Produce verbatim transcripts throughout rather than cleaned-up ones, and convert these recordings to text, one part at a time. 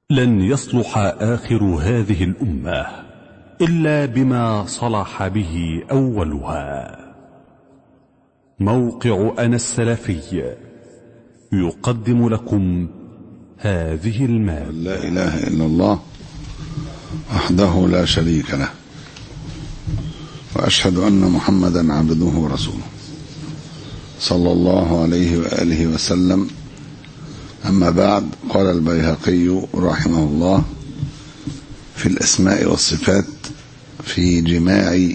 لن يصلح آخر هذه الأمة إلا بما صلح به أولها. موقع أنا السلفي يقدم لكم هذه المادة. لا إله إلا الله وحده لا شريك له، وأشهد أن محمدا عبده ورسوله صلى الله عليه وآله وسلم. أما بعد، قال البيهقي رحمه الله في الأسماء والصفات في جماع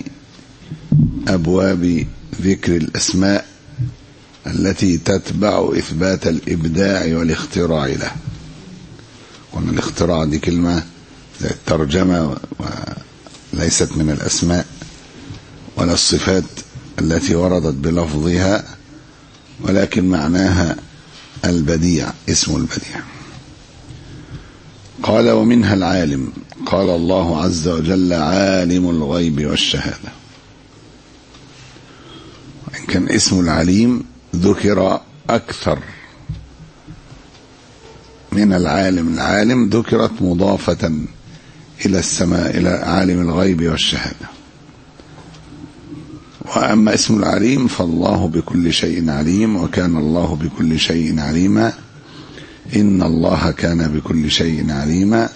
أبواب ذكر الأسماء التي تتبع إثبات الإبداع والاختراع له. وأن الاختراع دي كلمة زي الترجمة وليست من الأسماء ولا الصفات التي وردت بلفظها، ولكن معناها البديع، اسم البديع. قال: ومنها العالم. قال الله عز وجل: عالم الغيب والشهادة. وإن كان اسم العليم ذكر أكثر من العالم، العالم ذكرت مضافة إلى السماء، إلى عالم الغيب والشهادة. وأما اسم العليم فالله بكل شيء عليم، وكان الله بكل شيء عليما، إن الله كان بكل شيء عليما.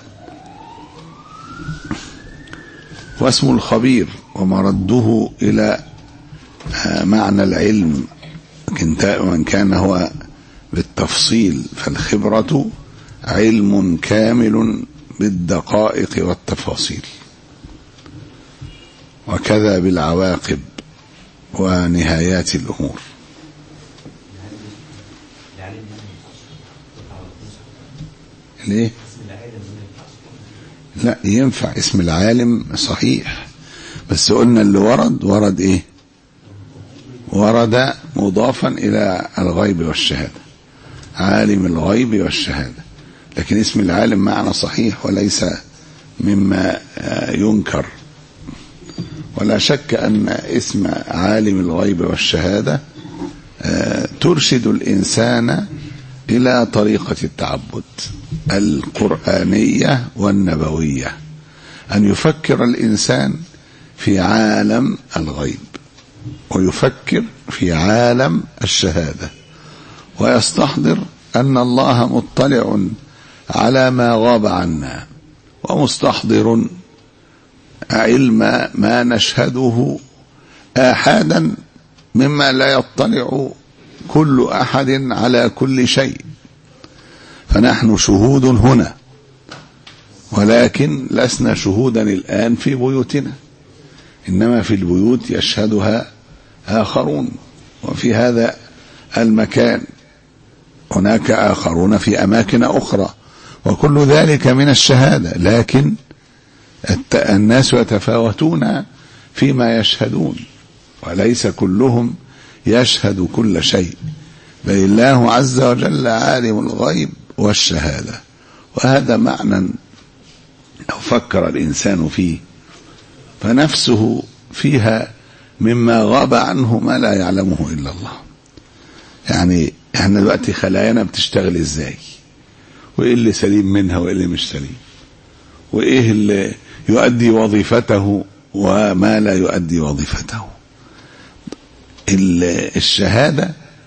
واسم الخبير ومرده إلى معنى العلم، وإن كان هو بالتفصيل، فالخبرة علم كامل بالدقائق والتفاصيل، وكذا بالعواقب ونهايات الأمور. ليه؟ لا، ينفع اسم العالم صحيح، بس قلنا اللي ورد ورد ايه؟ ورد مضافا إلى الغيب والشهادة، عالم الغيب والشهادة. لكن اسم العالم معنى صحيح وليس مما ينكر. ولا شك أن اسم عالم الغيب والشهادة ترشد الإنسان إلى طريقة التعبد القرآنية والنبوية، أن يفكر الإنسان في عالم الغيب ويفكر في عالم الشهادة، ويستحضر أن الله مطلع على ما غاب عنا، ومستحضر علم ما نشهده آحادا مما لا يطلع كل أحد على كل شيء. فنحن شهود هنا، ولكن لسنا شهودا الآن في بيوتنا، إنما في البيوت يشهدها آخرون، وفي هذا المكان هناك آخرون في أماكن أخرى، وكل ذلك من الشهادة. لكن الناس يتفاوتون فيما يشهدون، وليس كلهم يشهد كل شيء، بل الله عز وجل عالم الغيب والشهادة. وهذا معنى لو فكر الإنسان فيه فنفسه فيها مما غاب عنه ما لا يعلمه إلا الله. يعني احنا دلوقتي خلايانا بتشتغل ازاي، وايه اللي سليم منها وايه اللي مش سليم، وايه اللي يؤدي وظيفته وما لا يؤدي وظيفته. الشهادة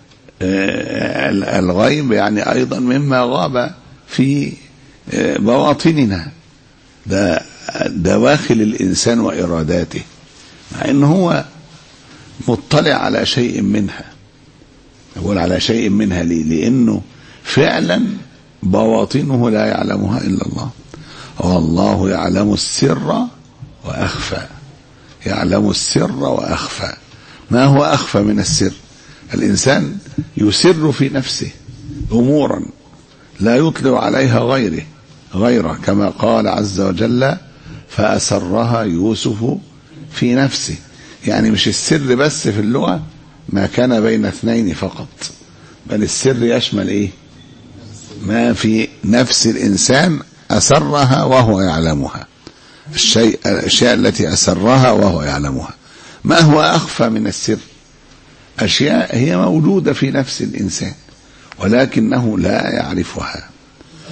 الغيب يعني أيضا مما غاب في بواطننا، ده دواخل الإنسان وإراداته، مع إنه هو مطلع على شيء منها. يقول على شيء منها ليه؟ لأنه فعلا بواطنه لا يعلمها إلا الله. والله يعلم السر وأخفى، يعلم السر وأخفى. ما هو أخفى من السر؟ الإنسان يسر في نفسه أمورا لا يطلع عليها غيره غيره كما قال عز وجل: فأسرها يوسف في نفسه. يعني مش السر بس في اللغة ما كان بين اثنين فقط، بل السر يشمل إيه؟ ما في نفس الإنسان أسرها وهو يعلمها، الشيء الأشياء التي أسرها وهو يعلمها. ما هو أخفى من السر؟ أشياء هي موجودة في نفس الإنسان ولكنه لا يعرفها.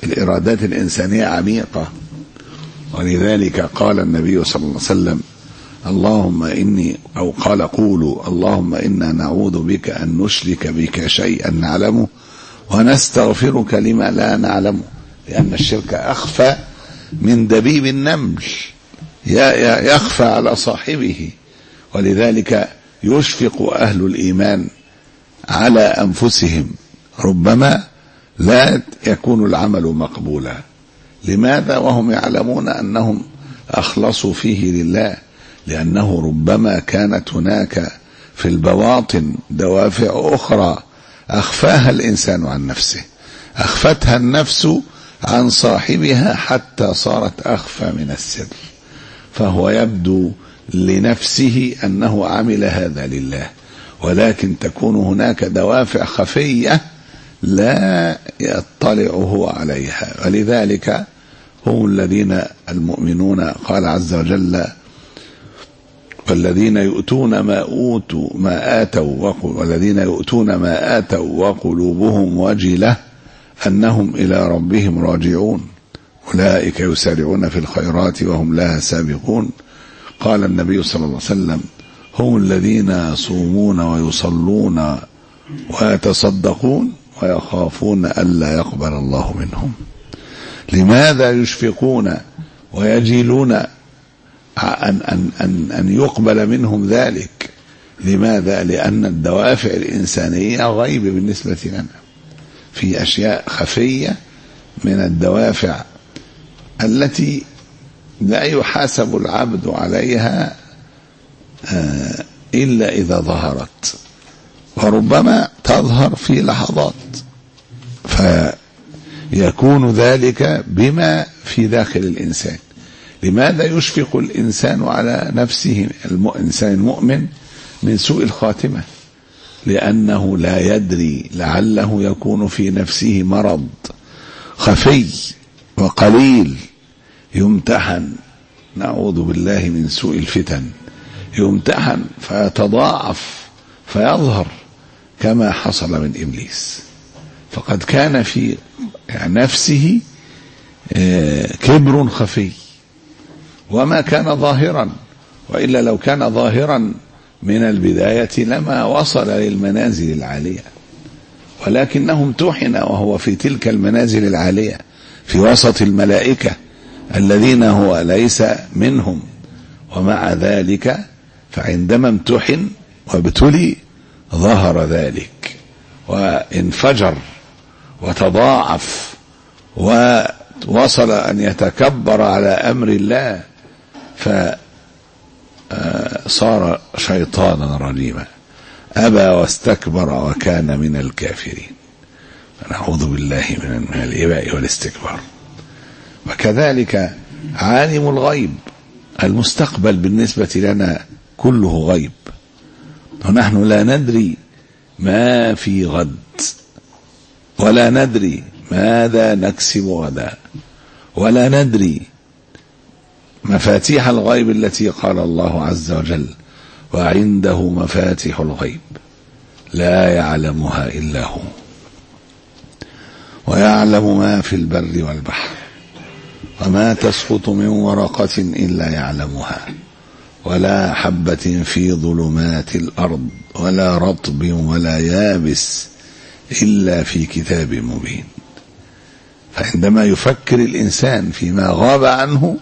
الإرادات الإنسانية عميقة، ولذلك قال النبي صلى الله عليه وسلم اللهم إني أو قال قولوا اللهم إنا نعوذ بك أن نشرك بك شيئا نعلمه ونستغفرك لما لا نعلمه، لأن الشرك أخفى من دبيب النمل، يخفى على صاحبه، ولذلك يشفق أهل الإيمان على أنفسهم، ربما لا يكون العمل مقبولا. لماذا؟ وهم يعلمون أنهم أخلصوا فيه لله، لأنه ربما كانت هناك في البواطن دوافع أخرى أخفاها الإنسان عن نفسه، أخفتها النفس عن صاحبها حتى صارت أخفى من السر، فهو يبدو لنفسه أنه عمل هذا لله، ولكن تكون هناك دوافع خفية لا يطلع هو عليها. ولذلك هم الذين المؤمنون قال عز وجل والذين يؤتون ما أوتوا ما آتوا والذين يؤتون ما آتوا وقلوبهم وجلة أنهم إلى ربهم راجعون أولئك يسارعون في الخيرات وهم لها سابقون. قال النبي صلى الله عليه وسلم هم الذين يصومون ويصلون ويتصدقون ويخافون ألا يقبل الله منهم. لماذا يشفقون ويجيلون أن, أن, أن, أن يقبل منهم ذلك؟ لماذا؟ لأن الدوافع الإنسانية غيب بالنسبة لنا، في أشياء خفية من الدوافع التي لا يحاسب العبد عليها إلا إذا ظهرت، وربما تظهر في لحظات، فيكون ذلك بما في داخل الإنسان. لماذا يشفق الإنسان على نفسه الإنسان المؤمن من سوء الخاتمة؟ لأنه لا يدري، لعله يكون في نفسه مرض خفي وقليل يمتحن، نعوذ بالله من سوء الفتن، يمتحن فيتضاعف فيظهر كما حصل من إبليس، فقد كان في نفسه كبر خفي وما كان ظاهرا، وإلا لو كان ظاهرا من البداية لما وصل للمنازل العالية، ولكنه امتحن وهو في تلك المنازل العالية في وسط الملائكة الذين هو ليس منهم، ومع ذلك فعندما امتحن وابتلي ظهر ذلك وانفجر وتضاعف ووصل أن يتكبر على أمر الله، فصار شيطانا رجيما أبى واستكبر وكان من الكافرين. نعوذ بالله من الإباء والاستكبار. وكذلك عالم الغيب، المستقبل بالنسبة لنا كله غيب، ونحن لا ندري ما في غد، ولا ندري ماذا نكسب غدا، ولا ندري مفاتيح الغيب التي قال الله عز وجل وعنده مفاتيح الغيب لا يعلمها إلا هو ويعلم ما في البر والبحر وما تسقط من ورقة إلا يعلمها ولا حبة في ظلمات الأرض ولا رطب ولا يابس إلا في كتاب مبين. فعندما يفكر الإنسان فيما غاب عنه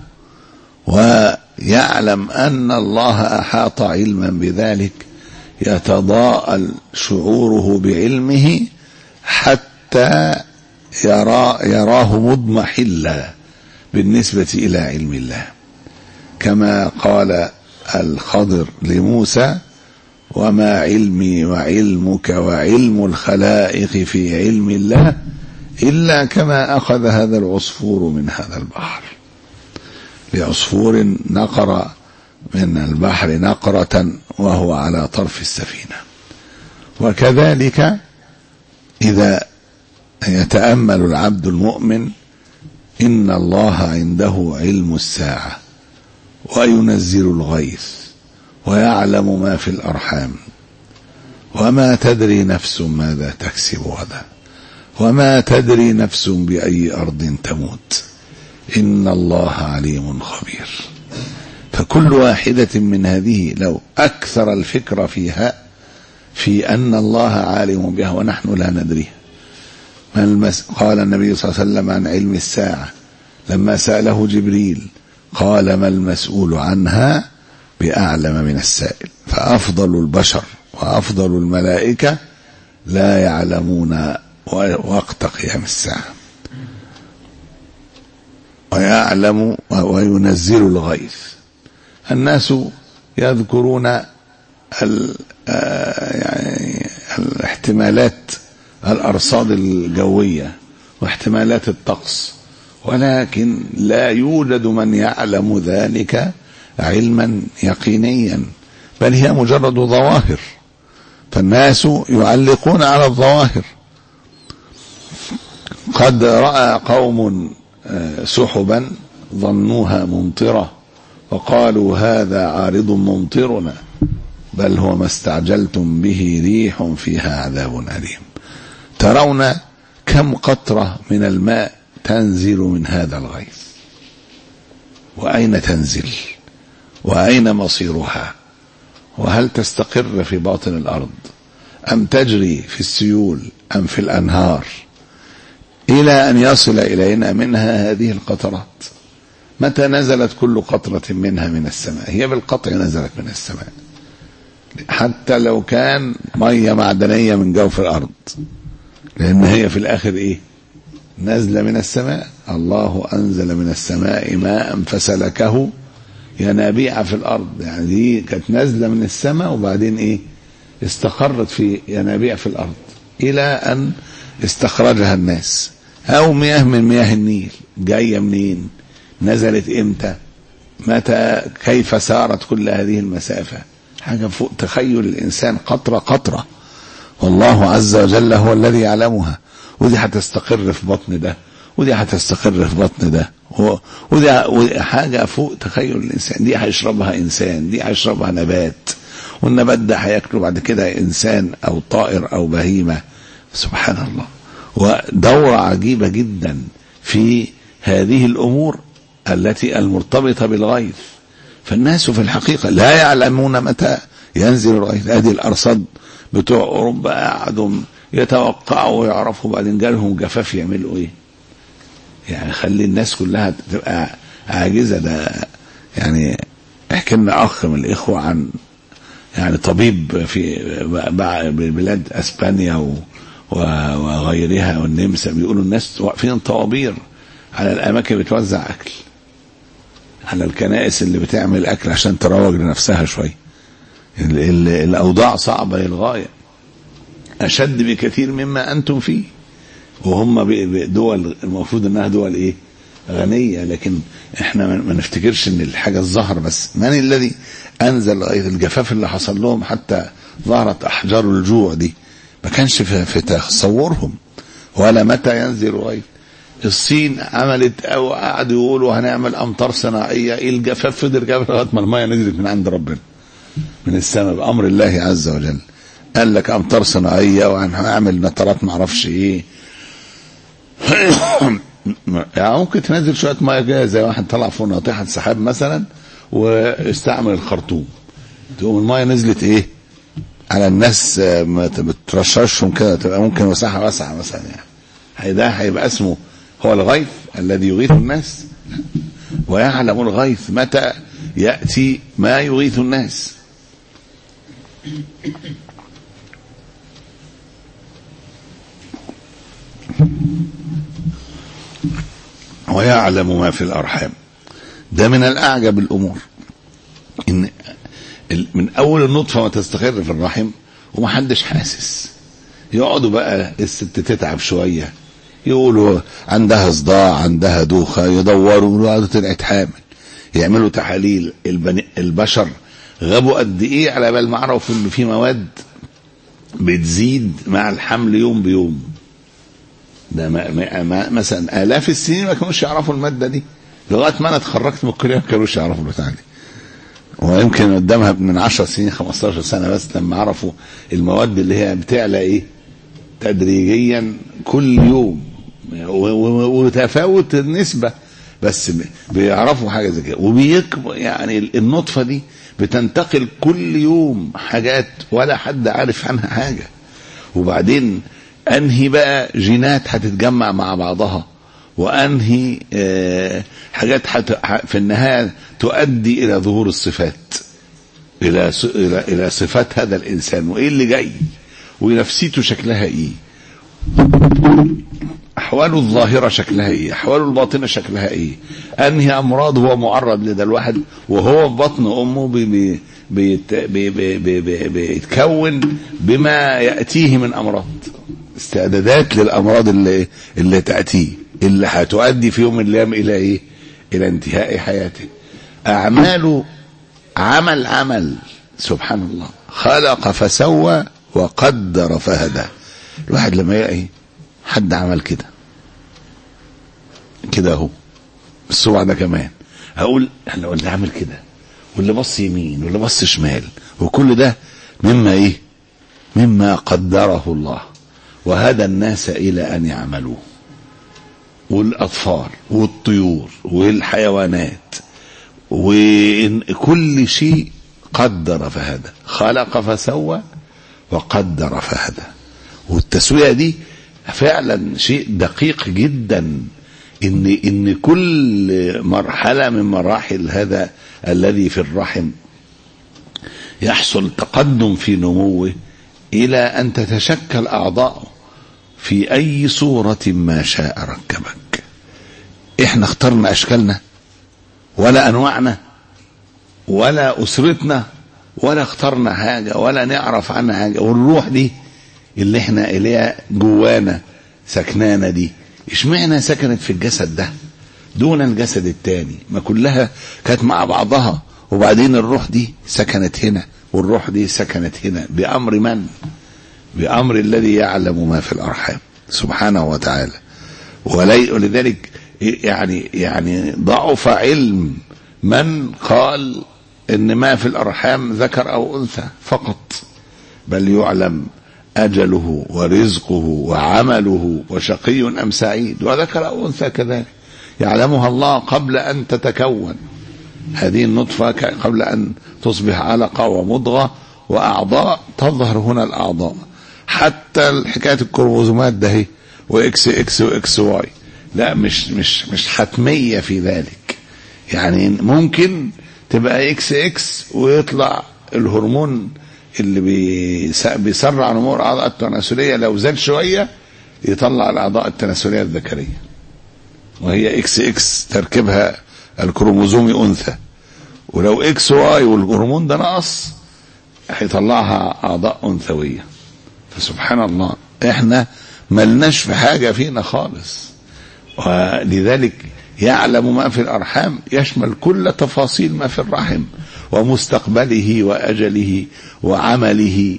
ويعلم أن الله أحاط علما بذلك يتضاءل شعوره بعلمه حتى يرى يراه مضمحلا بالنسبة إلى علم الله، كما قال الخضر لموسى وما علمي وعلمك وعلم الخلائق في علم الله إلا كما أخذ هذا العصفور من هذا البحر. لعصفور نقر من البحر نقرة وهو على طرف السفينة. وكذلك إذا يتأمل العبد المؤمن إن الله عنده علم الساعة وينزل الغيث ويعلم ما في الأرحام وما تدري نفس ماذا تكسب غدا وما تدري نفس بأي أرض تموت إن الله عليم خبير. فكل واحدة من هذه لو أكثر الفكر فيها في أن الله عالم بها ونحن لا ندريها. قال النبي صلى الله عليه وسلم عن علم الساعة لما سأله جبريل قال ما المسؤول عنها بأعلم من السائل. فأفضل البشر وأفضل الملائكة لا يعلمون وقت قيام الساعة، ويعلم وينزل الغيث. الناس يذكرون يعني الاحتمالات الأرصاد الجوية واحتمالات الطقس، ولكن لا يوجد من يعلم ذلك علما يقينيا، بل هي مجرد ظواهر، فالناس يعلقون على الظواهر. قد رأى قوم سحبا ظنوها ممطرة وقالوا هذا عارض ممطرنا بل هو ما استعجلتم به ريح فيها عذاب أليم. ترون كم قطرة من الماء تنزل من هذا الغيث، وأين تنزل وأين مصيرها، وهل تستقر في باطن الأرض أم تجري في السيول أم في الأنهار إلى أن يصل إلينا منها هذه القطرات. متى نزلت كل قطرة منها من السماء؟ هي بالقطع نزلت من السماء، حتى لو كان مية معدنية من جوف الأرض، لأن هي في الآخر إيه؟ نزل من السماء. الله أنزل من السماء ماء فسلكه ينابيع في الأرض، يعني دي كانت نزلة من السماء وبعدين إيه؟ استقرت في ينابيع في الأرض إلى أن استخرجها الناس. أو مياه من مياه النيل جاية منين؟ نزلت إمتى؟ متى؟ كيف سارت كل هذه المسافة؟ حاجة فوق تخيل الإنسان، قطرة قطرة، والله عز وجل هو الذي يعلمها. ودي هتستقر في بطن ده، ودي هتستقر في بطن ده، ودي حاجة فوق تخيل الإنسان. دي هيشربها إنسان، دي هيشربها نبات، والنبات ده هياكله بعد كده إنسان أو طائر أو بهيمة. سبحان الله. ودورة عجيبة جدا في هذه الأمور التي المرتبطة بالغيث. فالناس في الحقيقة لا يعلمون متى ينزل الغيث. هذه الأرصاد بتوع أوروبا قعدوا يتوقعوا ويعرفوا، بعدين جالهم جفاف يعملوا إيه؟ يعني خلي الناس كلها تبقى عاجزة. ده يعني احكي لنا أخ من الإخوة عن يعني طبيب في بلاد أسبانيا وغيرها والنمسا، بيقولوا الناس واقفين طوابير على الأماكن بتوزع أكل، على الكنائس اللي بتعمل أكل عشان تروج لنفسها شوي. الأوضاع صعبة للغاية، أشد بكثير مما أنتم فيه، وهم دول المفروض أنها دول إيه؟ غنية. لكن إحنا ما نفتكرش أن الحاجة الظهر بس. من الذي أنزل الجفاف اللي حصل لهم حتى ظهرت أحجار الجوع دي؟ ما كانش في تصورهم ولا متى ينزل غيث. الصين عملت أو قعدوا يقولوا هنعمل أمطار صناعية، الجفاف فضل جفاف لغاية ما المية نزلت من عند ربنا من السماء بأمر الله عز وجل. قال لك أمطار صناعية وهنعمل نطرات معرفش إيه. يعني ممكن تنزل شوية مية جاية زي واحد طلع فوق ناطحة سحاب مثلا واستعمل الخرطوم، تقوم المية نزلت إيه على الناس، ما بترششهم كده، تبقى ممكن مساحة واسعة مثلا. يعني ده هيبقى اسمه هو الغيث الذي يغيث الناس؟ ويعلم الغيث متى يأتي ما يغيث الناس. ويعلم ما في الأرحام. ده من الأعجب الأمور، إن من أول النطفة ما تستقر في الرحم ومحدش حاسس. يقعدوا بقى الست تتعب شوية، يقولوا عندها صداع، عندها دوخة، يدوروا يقولوا طلعت حامل، يعملوا تحاليل. البشر غابوا قد إيه على بال ما عرفوا إن في مواد بتزيد مع الحمل يوم بيوم. ده ما ما مثلا آلاف السنين ما كانوش يعرفوا المادة دي، لغاية ما أنا اتخرجت من الكلية ما كانوش يعرفوا البتاع دي. ويمكن قدامها من عشر سنين خمستاشر سنة بس لما عرفوا المواد اللي هي بتعلى ايه تدريجيا كل يوم، وتفاوت النسبة، بس بيعرفوا حاجة زي كده. وبيكبر يعني النطفة دي بتنتقل كل يوم حاجات ولا حد عارف عنها حاجة، وبعدين انهي بقى جينات هتتجمع مع بعضها، وانهي آه حاجات حت في النهاية تؤدي الى ظهور الصفات، الى الى الى صفات هذا الانسان، وايه اللي جاي، ونفسيته شكلها ايه، احواله الظاهرة شكلها ايه، احواله الباطنة شكلها ايه، انهي امراض هو معرض لده. الواحد وهو في بطن امه بي بي بي بي بي بي بيتكون بما يأتيه من امراض، استعدادات للامراض اللي اللي تأتيه، اللي هتؤدي في يوم من الايام الى ايه، الى انتهاء حياته. اعماله عمل عمل سبحان الله، خلق فسوى وقدر فهدى. الواحد لما يلاقي حد عمل كده كده اهو بالصبع ده كمان، هقول احنا اللي عمل كده، واللي بص يمين واللي بص شمال، وكل ده مما ايه، مما قدره الله، وهدى الناس الى ان يعملوه. والاطفال والطيور والحيوانات وكل شيء قدر فهدى، خلق فسوى وقدر فهدى. والتسوية دي فعلا شيء دقيق جدا، ان ان كل مرحلة من مراحل هذا الذي في الرحم يحصل تقدم في نموه الى ان تتشكل اعضاؤه في اي صورة ما شاء ركبك. احنا اخترنا اشكالنا ولا انواعنا ولا اسرتنا ولا اخترنا حاجة ولا نعرف عنها حاجة. والروح دي اللي احنا اليها جوانا سكنانة دي، اشمعنى سكنت في الجسد ده دون الجسد التاني؟ ما كلها كانت مع بعضها، وبعدين الروح دي سكنت هنا والروح دي سكنت هنا. بأمر من؟ بأمر الذي يعلم ما في الأرحام سبحانه وتعالى. ولذلك يعني يعني ضعف علم من قال ان ما في الأرحام ذكر أو أنثى فقط، بل يعلم أجله ورزقه وعمله وشقي أم سعيد، وذكر أو أنثى كذلك يعلمها الله قبل أن تتكون هذه النطفة، قبل أن تصبح علقة ومضغة وأعضاء تظهر هنا الأعضاء. حتى حكاية الكروموزومات ده هي وإكس إكس وإكس واي لا مش مش مش حتمية في ذلك، يعني ممكن تبقى إكس إكس ويطلع الهرمون اللي بيسرع نمو الأعضاء التناسلية لو زاد شوية يطلع الأعضاء التناسلية الذكرية، وهي إكس إكس تركيبها الكروموزومي أنثى، ولو إكس واي والهرمون ده نقص هيطلعها أعضاء أنثوية. فسبحان الله إحنا ملناش في حاجة فينا خالص. ولذلك يعلم ما في الأرحام يشمل كل تفاصيل ما في الرحم ومستقبله وأجله وعمله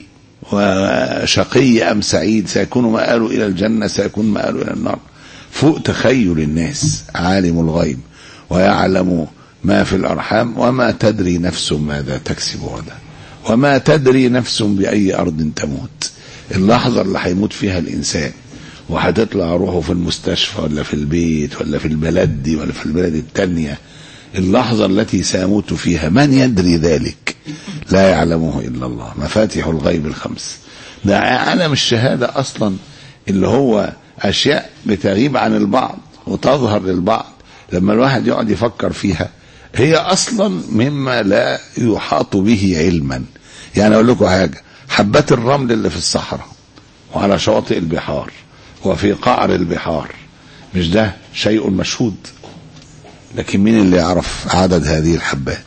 وشقي أم سعيد، سيكون مآله إلى الجنة سيكون مآله إلى النار، فوق تخيل الناس. عالم الغيب ويعلم ما في الأرحام وما تدري نفس ماذا تكسب غدا وما تدري نفس بأي أرض تموت. اللحظة اللي هيموت فيها الإنسان وهتطلع روحه في المستشفى ولا في البيت ولا في البلد دي ولا في البلد التانية، اللحظة التي سيموت فيها من يدري ذلك؟ لا يعلمه إلا الله. مفاتيح الغيب الخمس، ده عالم الشهادة أصلا اللي هو أشياء بتغيب عن البعض وتظهر للبعض. لما الواحد يقعد يفكر فيها هي أصلا مما لا يحاط به علما. يعني أقول لكم حاجة، حبات الرمل اللي في الصحراء وعلى شواطئ البحار وفي قعر البحار، مش ده شيء مشهود؟ لكن مين اللي يعرف عدد هذه الحبات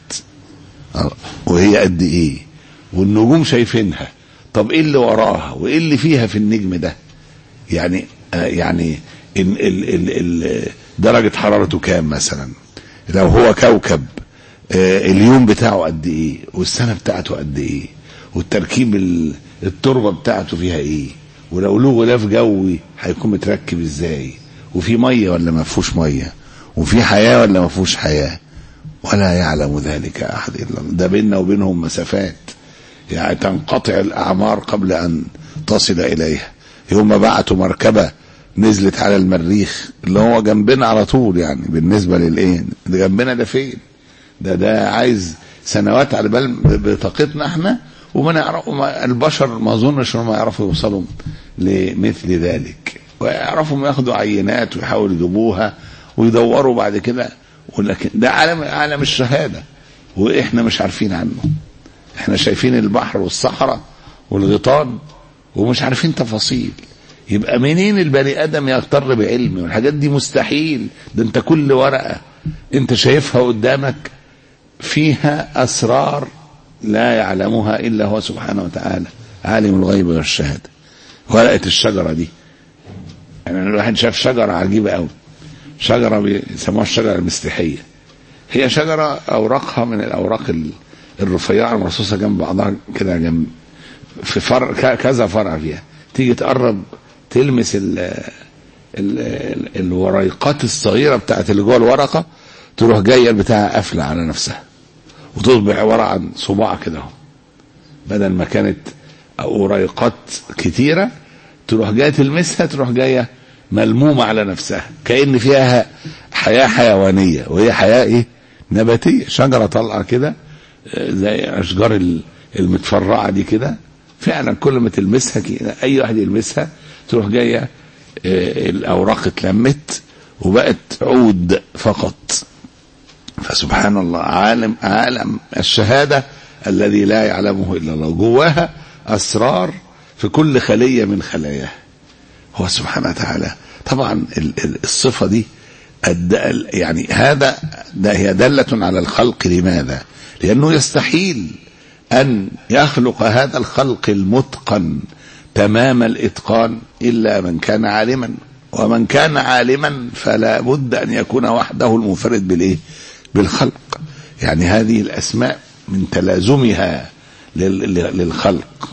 وهي قد ايه؟ والنجوم شايفينها، طب ايه اللي وراها وايه اللي فيها في النجم ده؟ يعني آه يعني ال ال ال ال درجة حرارته كام مثلا، لو هو كوكب آه اليوم بتاعه قد ايه، والسنة بتاعته قد ايه، والتركيب التربة بتاعته فيها ايه، ولو له غلاف جوي هيكون متركب ازاي، وفي مية ولا ما فيهوش مية، وفي حياة ولا ما فيهوش حياة. ولا يعلم ذلك أحد إلا الله. ده بيننا وبينهم مسافات، يعني تنقطع الأعمار قبل أن تصل إليها. يوم ما بعتوا مركبة نزلت على المريخ اللي هو جنبنا على طول، يعني بالنسبة للايه ده جنبنا، ده فين ده ده عايز سنوات على بال بطاقتنا احنا، وما نعرف البشر ما اظنش انهم يعرفوا يوصلوا لمثل ذلك، ويعرفوا ياخدوا عينات ويحاولوا يجيبوها ويدوروا بعد كده. ولكن ده عالم عالم الشهادة واحنا مش عارفين عنه. احنا شايفين البحر والصحراء والغيطان ومش عارفين تفاصيل. يبقى منين البني ادم يغتر بعلمه؟ والحاجات دي مستحيل. ده انت كل ورقة انت شايفها قدامك فيها اسرار لا يعلمها الا هو سبحانه وتعالى، عالم الغيب والشهادة. ورقة الشجرة دي، يعني الواحد شاف شجرة عجيبة قوي، شجرة بيسموها الشجرة المستحية. هي شجرة اوراقها من الاوراق الرفيعة المرصوصة جنب بعضها كده، جنب في فرع كذا فرع فيها. تيجي تقرب تلمس ال ال ال الوريقات الصغيرة بتاعت اللي جوه الورقة، تروح جاية بتاعها قافلة على نفسها وتصبح عبارة عن صباع كده، بدل ما كانت وريقات كتيرة تروح جاية تلمسها تروح جاية ملمومة على نفسها، كأن فيها حياة حيوانية وهي حياة ايه نباتية. شجرة طلعة كده زي اشجار المتفرعة دي كده، فعلا كل ما تلمسها كده اي واحد يلمسها تروح جاية الاوراق اتلمت وبقت عود فقط. فسبحان الله، عالم عالم الشهادة الذي لا يعلمه الا الله، جواها اسرار في كل خلية من خلاياه هو سبحانه وتعالى. طبعا الصفة دي يعني هذا ده هي دالة على الخلق. لماذا؟ لأنه يستحيل أن يخلق هذا الخلق المتقن تمام الإتقان إلا من كان عالما، ومن كان عالما فلا بد أن يكون وحده المنفرد بالإيه؟ بالخلق. يعني هذه الأسماء من تلازمها للخلق.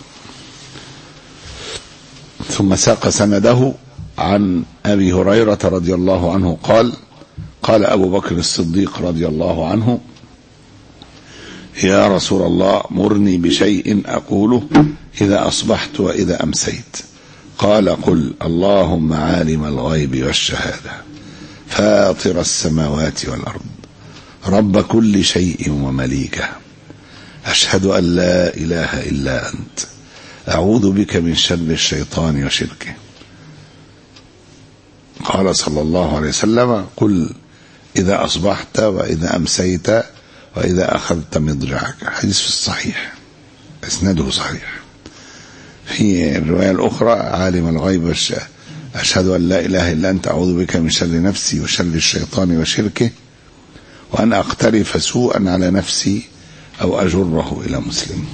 ثم ساق سنده عن أبي هريرة رضي الله عنه قال: قال أبو بكر الصديق رضي الله عنه: يا رسول الله مرني بشيء أقوله إذا أصبحت وإذا أمسيت. قال: قل اللهم عالم الغيب والشهادة فاطر السماوات والأرض رب كل شيء ومليكه أشهد أن لا إله إلا أنت أعوذ بك من شر الشيطان وشركه. قال صلى الله عليه وسلم: قل إذا أصبحت وإذا أمسيت وإذا أخذت مضجعك. حديث في الصحيح، اسناده صحيح. في الرواية الأخرى: عالم الغيب والشهادة أشهد أن لا إله إلا أنت أعوذ بك من شر نفسي وشر الشيطان وشركه وأن أقترف سوءا على نفسي أو أجره إلى مسلم.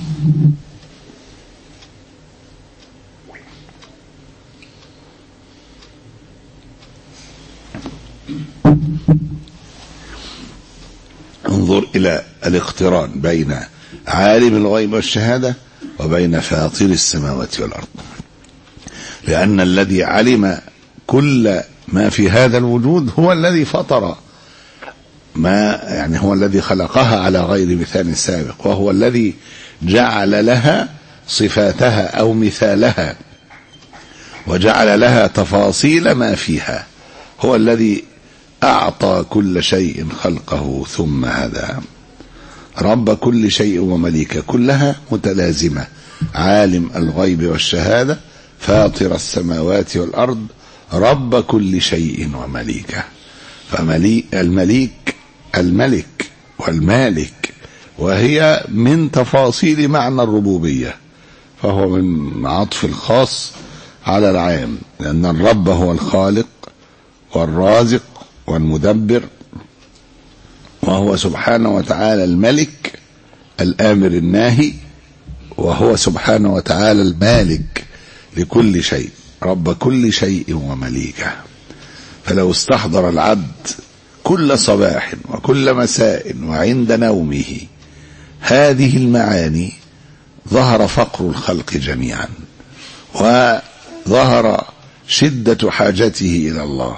انظر إلى الاقتران بين عالم الغيب والشهادة وبين فاطر السماوات والأرض، لأن الذي علم كل ما في هذا الوجود هو الذي فطر ما، يعني هو الذي خلقها على غير مثال سابق، وهو الذي جعل لها صفاتها أو مثالها وجعل لها تفاصيل ما فيها. هو الذي أعطى كل شيء خلقه ثم هدى. رب كل شيء ومليكه، كلها متلازمة. عالم الغيب والشهادة فاطر السماوات والأرض رب كل شيء ومليكه. فمليك المليك الملك والمالك، وهي من تفاصيل معنى الربوبية، فهو من عطف الخاص على العام، لأن الرب هو الخالق والرازق والمدبر، وهو سبحانه وتعالى الملك الآمر الناهي، وهو سبحانه وتعالى المالك لكل شيء، رب كل شيء ومليكه. فلو استحضر العبد كل صباح وكل مساء وعند نومه هذه المعاني ظهر فقر الخلق جميعا، وظهر شدة حاجته إلى الله،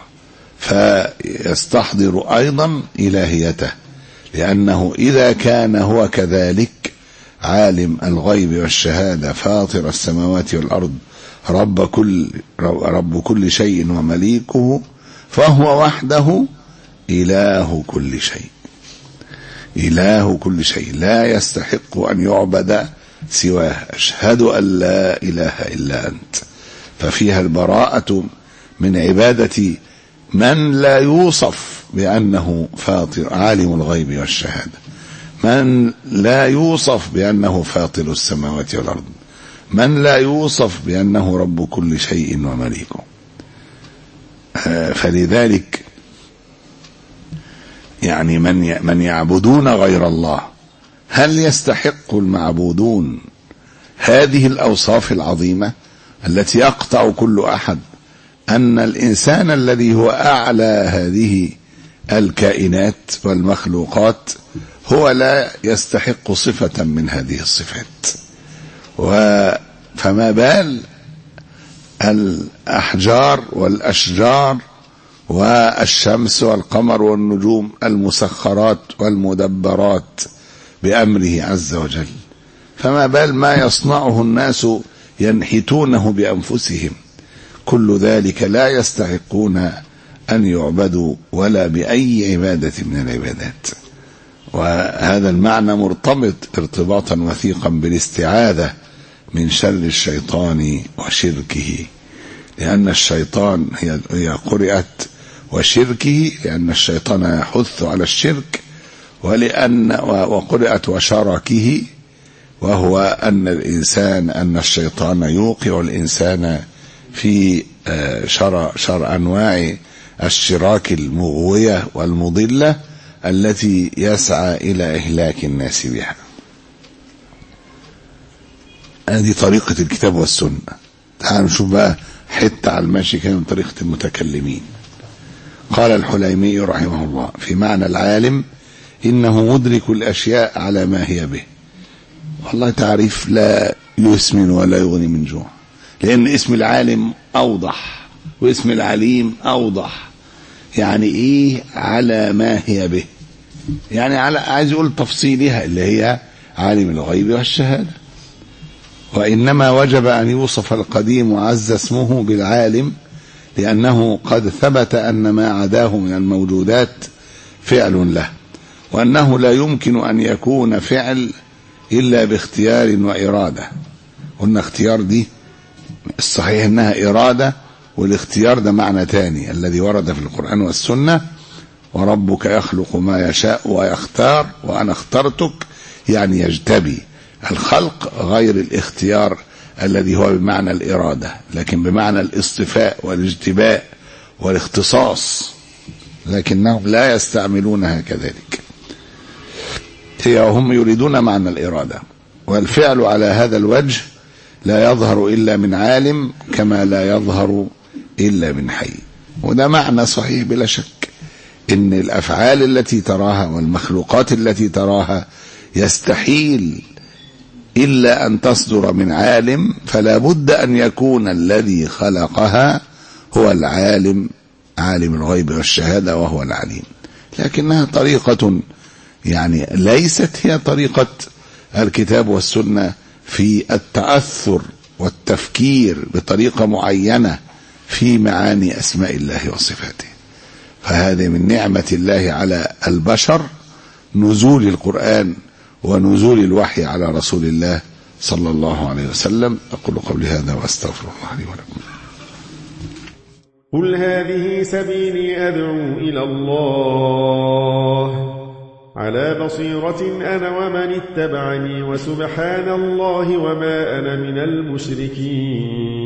فيستحضر أيضا إلهيته، لأنه إذا كان هو كذلك عالم الغيب والشهادة فاطر السماوات والأرض رب كل رب كل شيء ومليكه، فهو وحده إله كل شيء، إله كل شيء لا يستحق أن يعبد سواه. أشهد أن لا إله إلا أنت. ففيها البراءة من عبادة من لا يوصف بأنه فاطر عالم الغيب والشهادة، من لا يوصف بأنه فاطر السماوات والأرض، من لا يوصف بأنه رب كل شيء ومليكه. فلذلك يعني من من يعبدون غير الله، هل يستحق المعبودون هذه الأوصاف العظيمة التي يقطع كل أحد أن الإنسان الذي هو أعلى هذه الكائنات والمخلوقات هو لا يستحق صفة من هذه الصفات؟ فما بال الأحجار والأشجار والشمس والقمر والنجوم المسخرات والمدبرات بأمره عز وجل؟ فما بال ما يصنعه الناس ينحتونه بأنفسهم؟ كل ذلك لا يستحقون أن يعبدوا ولا بأي عبادة من العبادات. وهذا المعنى مرتبط ارتباطا وثيقا بالاستعاذة من شر الشيطان وشركه، لأن الشيطان هي قرئت وشركه لأن الشيطان يحث على الشرك، ولأن وقرئت وشركه وهو أن الإنسان أن الشيطان يوقع الإنسان في شر, شر أنواع الشراك المغوية والمضلة التي يسعى إلى إهلاك الناس بها. هذه طريقة الكتاب والسنة. تعالوا نشوف بقى حتة على الماشي كان من طريقة المتكلمين. قال الحليمي رحمه الله في معنى العالم: إنه مدرك الأشياء على ما هي به. والله تعريف لا يسمن ولا يغني من جوع، لأن اسم العالم أوضح واسم العليم أوضح. يعني إيه على ما هي به؟ يعني على عايز يقول تفصيلها اللي هي عالم الغيب والشهادة. وإنما وجب أن يوصف القديم وعز اسمه بالعالم، لأنه قد ثبت أن ما عداه من الموجودات فعل له، وأنه لا يمكن أن يكون فعل إلا باختيار وإرادة. قلنا اختيار دي الصحيح أنها إرادة، والاختيار ده معنى تاني الذي ورد في القرآن والسنة: وربك يخلق ما يشاء ويختار وأنا اخترتك، يعني يجتبي. الخلق غير الاختيار الذي هو بمعنى الإرادة، لكن بمعنى الاصطفاء والاجتباء والاختصاص، لكنهم لا يستعملونها كذلك. هي وهم يريدون معنى الإرادة. والفعل على هذا الوجه لا يظهر إلا من عالم، كما لا يظهر إلا من حي. وده معنى صحيح بلا شك، إن الأفعال التي تراها والمخلوقات التي تراها يستحيل إلا أن تصدر من عالم، فلا بد أن يكون الذي خلقها هو العالم، عالم الغيب والشهادة، وهو العليم. لكنها طريقة يعني ليست هي طريقة الكتاب والسنة في التأثر والتفكير بطريقة معينة في معاني أسماء الله وصفاته. فهذه من نعمة الله على البشر، نزول القرآن ونزول الوحي على رسول الله صلى الله عليه وسلم. أقول قولي هذا وأستغفر الله لي ولكم. قل هذه سبيلي أدعو إلى الله على بصيرة أنا ومن اتبعني، وسبحان الله وما أنا من المشركين.